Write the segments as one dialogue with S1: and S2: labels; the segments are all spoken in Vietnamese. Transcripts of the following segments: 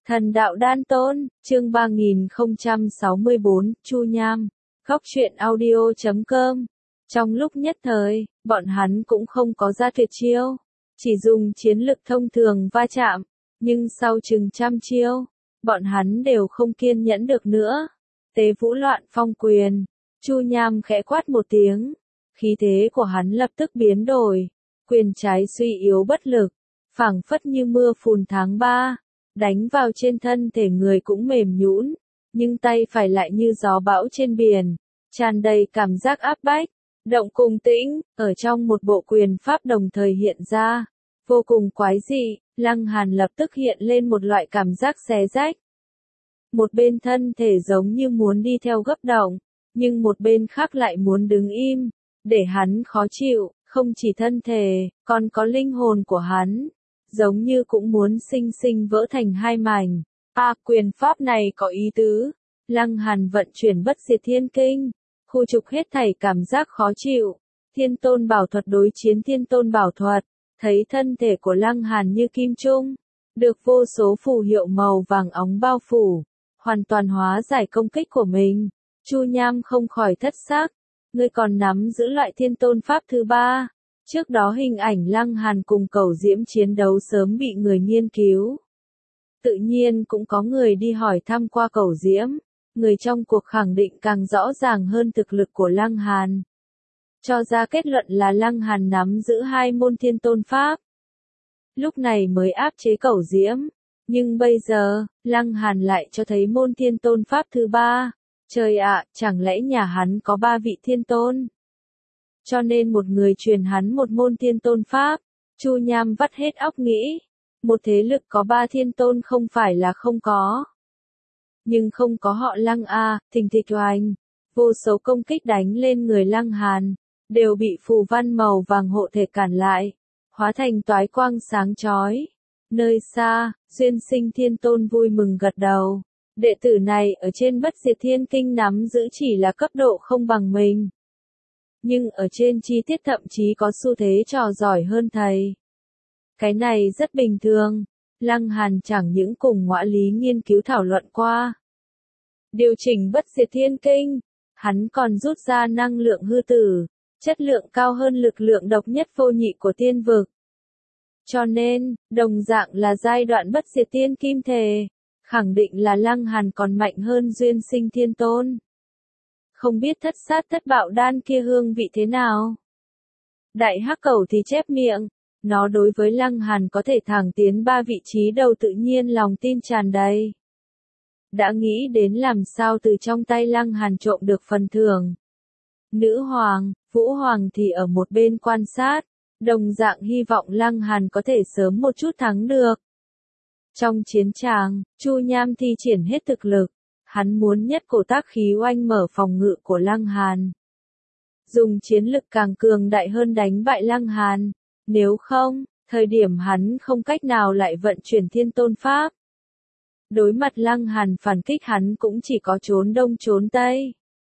S1: Thần đạo đan tôn, chương 3064, Chu Nham, Góc truyện audio.com. Trong lúc nhất thời, bọn hắn cũng không có ra tuyệt chiêu, chỉ dùng chiến lực thông thường va chạm, nhưng sau chừng trăm chiêu, bọn hắn đều không kiên nhẫn được nữa. Tế vũ loạn phong quyền, Chu Nham khẽ quát một tiếng, khí thế của hắn lập tức biến đổi, quyền trái suy yếu bất lực, phảng phất như mưa phùn tháng 3. Đánh vào trên thân thể người cũng mềm nhũn, nhưng tay phải lại như gió bão trên biển, tràn đầy cảm giác áp bách, động cùng tĩnh, ở trong một bộ quyền pháp đồng thời hiện ra, vô cùng quái dị. Lăng Hàn lập tức hiện lên một loại cảm giác xé rách. Một bên thân thể giống như muốn đi theo gấp động, nhưng một bên khác lại muốn đứng im, để hắn khó chịu, không chỉ thân thể, còn có linh hồn của hắn. Giống như cũng muốn sinh sinh vỡ thành hai mảnh. Quyền pháp này có ý tứ. Lăng Hàn vận chuyển bất diệt thiên kinh, khu trục hết thảy cảm giác khó chịu. Thiên tôn bảo thuật đối chiến thiên tôn bảo thuật, thấy thân thể của Lăng Hàn như kim trung, được vô số phù hiệu màu vàng óng bao phủ, hoàn toàn hóa giải công kích của mình. Chu Nham không khỏi thất sắc, ngươi còn nắm giữ loại thiên tôn pháp thứ ba. Trước đó hình ảnh Lăng Hàn cùng Cẩu Diễm chiến đấu sớm bị người nghiên cứu. Tự nhiên cũng có người đi hỏi thăm qua Cẩu Diễm, người trong cuộc khẳng định càng rõ ràng hơn thực lực của Lăng Hàn. Cho ra kết luận là Lăng Hàn nắm giữ hai môn thiên tôn pháp. Lúc này mới áp chế Cẩu Diễm, nhưng bây giờ, Lăng Hàn lại cho thấy môn thiên tôn pháp thứ ba. Trời ạ, chẳng lẽ nhà hắn có ba vị thiên tôn? Cho nên một người truyền hắn một môn thiên tôn pháp. Chu Nham vắt hết óc nghĩ, một thế lực có ba thiên tôn không phải là không có. Nhưng không có họ Lăng thình thịch oanh, vô số công kích đánh lên người Lăng Hàn, đều bị phù văn màu vàng hộ thể cản lại, hóa thành toái quang sáng chói. Nơi xa, Duyên Sinh Thiên Tôn vui mừng gật đầu, đệ tử này ở trên bất diệt thiên kinh nắm giữ chỉ là cấp độ không bằng mình. Nhưng ở trên chi tiết thậm chí có xu thế trò giỏi hơn thầy. Cái này rất bình thường, Lăng Hàn chẳng những cùng Ngõa Lý nghiên cứu thảo luận qua. Điều chỉnh bất diệt thiên kinh, hắn còn rút ra năng lượng hư tử, chất lượng cao hơn lực lượng độc nhất vô nhị của tiên vực. Cho nên, đồng dạng là giai đoạn bất diệt tiên kim thể, khẳng định là Lăng Hàn còn mạnh hơn Duyên Sinh Thiên Tôn. Không biết thất sát thất bạo đan kia hương vị thế nào? Đại hắc cẩu thì chép miệng, nó đối với Lăng Hàn có thể thẳng tiến ba vị trí đầu tự nhiên lòng tin tràn đầy. Đã nghĩ đến làm sao từ trong tay Lăng Hàn trộm được phần thưởng. Nữ hoàng, Vũ Hoàng thì ở một bên quan sát, đồng dạng hy vọng Lăng Hàn có thể sớm một chút thắng được. Trong chiến tràng, Chu Nham thi triển hết thực lực. Hắn muốn nhất cổ tác khí oanh mở phòng ngự của Lăng Hàn. Dùng chiến lực càng cường đại hơn đánh bại Lăng Hàn. Nếu không, thời điểm hắn không cách nào lại vận chuyển thiên tôn pháp. Đối mặt Lăng Hàn phản kích hắn cũng chỉ có trốn đông trốn tây.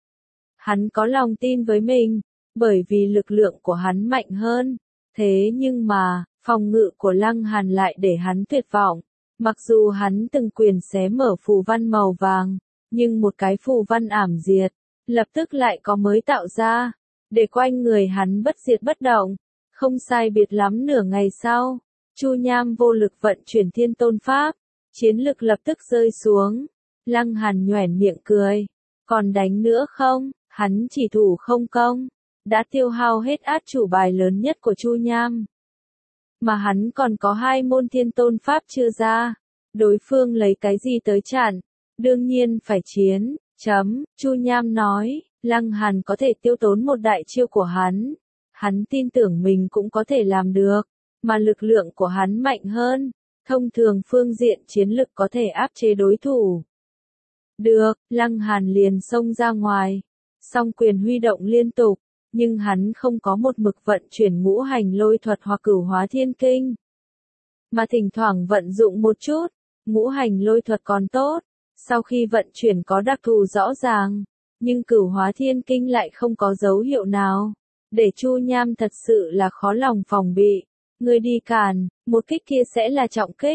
S1: Hắn có lòng tin với mình, bởi vì lực lượng của hắn mạnh hơn. Thế nhưng mà, phòng ngự của Lăng Hàn lại để hắn tuyệt vọng. Mặc dù hắn từng quyền xé mở phù văn màu vàng, nhưng một cái phù văn ảm diệt, lập tức lại có mới tạo ra, để quanh người hắn bất diệt bất động. Không sai biệt lắm nửa ngày sau, Chu Nham vô lực vận chuyển thiên tôn pháp, chiến lực lập tức rơi xuống. Lăng Hàn nhoẻn miệng cười, còn đánh nữa không? Hắn chỉ thủ không công, đã tiêu hao hết át chủ bài lớn nhất của Chu Nham. Mà hắn còn có hai môn thiên tôn pháp chưa ra, đối phương lấy cái gì tới chặn, đương nhiên phải chiến. Chu Nham nói, Lăng Hàn có thể tiêu tốn một đại chiêu của hắn. Hắn tin tưởng mình cũng có thể làm được, mà lực lượng của hắn mạnh hơn, thông thường phương diện chiến lực có thể áp chế đối thủ. Được, Lăng Hàn liền xông ra ngoài, song quyền huy động liên tục, nhưng hắn không có một mực vận chuyển ngũ hành lôi thuật hoặc cửu hóa thiên kinh, mà thỉnh thoảng vận dụng một chút. Ngũ hành lôi thuật còn tốt, sau khi vận chuyển có đặc thù rõ ràng, nhưng cửu hóa thiên kinh lại không có dấu hiệu nào, để Chu Nham thật sự là khó lòng phòng bị. Người đi càn, một kích kia sẽ là trọng kích,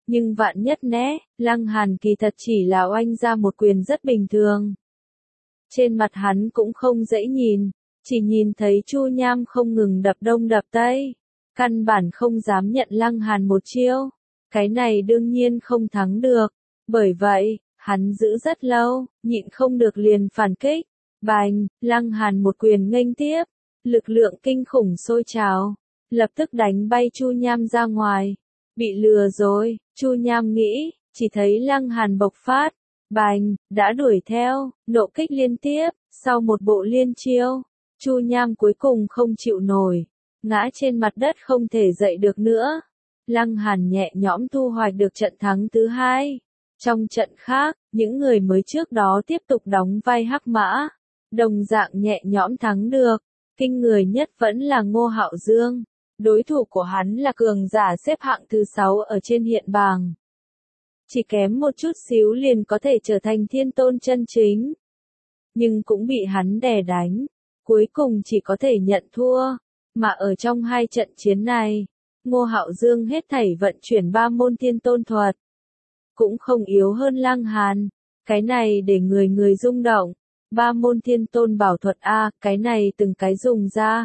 S1: Nhưng vạn nhất né, Lăng Hàn kỳ thật chỉ là oanh ra một quyền rất bình thường. Trên mặt hắn cũng không dễ nhìn, chỉ nhìn thấy Chu Nham không ngừng đập đông đập tây. Căn bản không dám nhận Lăng Hàn một chiêu. Cái này đương nhiên không thắng được. Bởi vậy, hắn giữ rất lâu, nhịn không được liền phản kích. Bành, Lăng Hàn một quyền nghênh tiếp. Lực lượng kinh khủng sôi trào. Lập tức đánh bay Chu Nham ra ngoài. Bị lừa rồi, Chu Nham nghĩ, chỉ thấy Lăng Hàn bộc phát. Bành, đã đuổi theo, nộ kích liên tiếp, sau một bộ liên chiêu. Chu Nham cuối cùng không chịu nổi. Ngã trên mặt đất không thể dậy được nữa. Lăng Hàn nhẹ nhõm thu hoạch được trận thắng thứ hai. Trong trận khác, những người mới trước đó tiếp tục đóng vai hắc mã. Đồng dạng nhẹ nhõm thắng được. Kinh người nhất vẫn là Ngô Hạo Dương. Đối thủ của hắn là cường giả xếp hạng thứ 6 ở trên hiện bảng. Chỉ kém một chút xíu liền có thể trở thành thiên tôn chân chính. Nhưng cũng bị hắn đè đánh. Cuối cùng chỉ có thể nhận thua. Mà ở trong hai trận chiến này, Ngô Hạo Dương hết thảy vận chuyển 3 môn thiên tôn thuật. Cũng không yếu hơn Lăng Hàn. Cái này để người người rung động. 3 môn thiên tôn bảo thuật A, cái này từng cái dùng ra.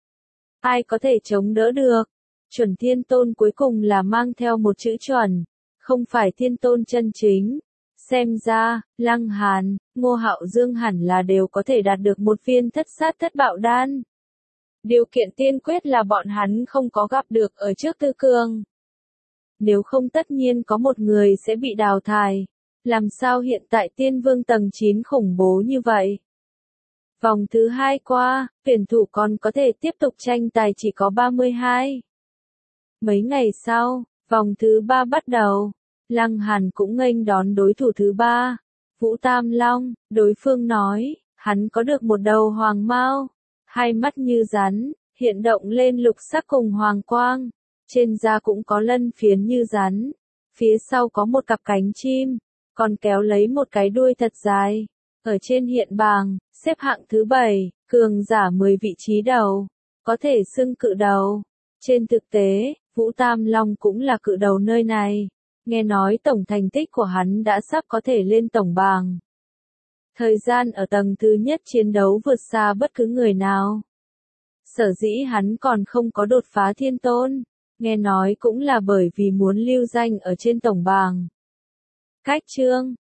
S1: Ai có thể chống đỡ được? Chuẩn thiên tôn cuối cùng là mang theo một chữ chuẩn. Không phải thiên tôn chân chính. Xem ra, Lăng Hàn, Ngô Hạo Dương hẳn là đều có thể đạt được một viên thất sát thất bạo đan. Điều kiện tiên quyết là bọn hắn không có gặp được ở trước tư cường. Nếu không tất nhiên có một người sẽ bị đào thải. Làm sao hiện tại tiên vương tầng 9 khủng bố như vậy? Vòng thứ 2 qua, tuyển thủ còn có thể tiếp tục tranh tài chỉ có 32. Mấy ngày sau, vòng thứ 3 bắt đầu. Lăng Hàn cũng nghênh đón đối thủ thứ 3. Vũ Tam Long, đối phương nói, hắn có được một đầu hoàng mao. Hai mắt như rắn, hiện động lên lục sắc cùng hoàng quang. Trên da cũng có lân phiến như rắn. Phía sau có một cặp cánh chim, còn kéo lấy một cái đuôi thật dài. Ở trên hiện bảng, xếp hạng thứ 7, cường giả 10 vị trí đầu. Có thể xưng cự đầu. Trên thực tế, Vũ Tam Long cũng là cự đầu nơi này. Nghe nói tổng thành tích của hắn đã sắp có thể lên tổng bảng. Thời gian ở tầng thứ nhất chiến đấu vượt xa bất cứ người nào. Sở dĩ hắn còn không có đột phá thiên tôn. Nghe nói cũng là bởi vì muốn lưu danh ở trên tổng bảng. Cách chương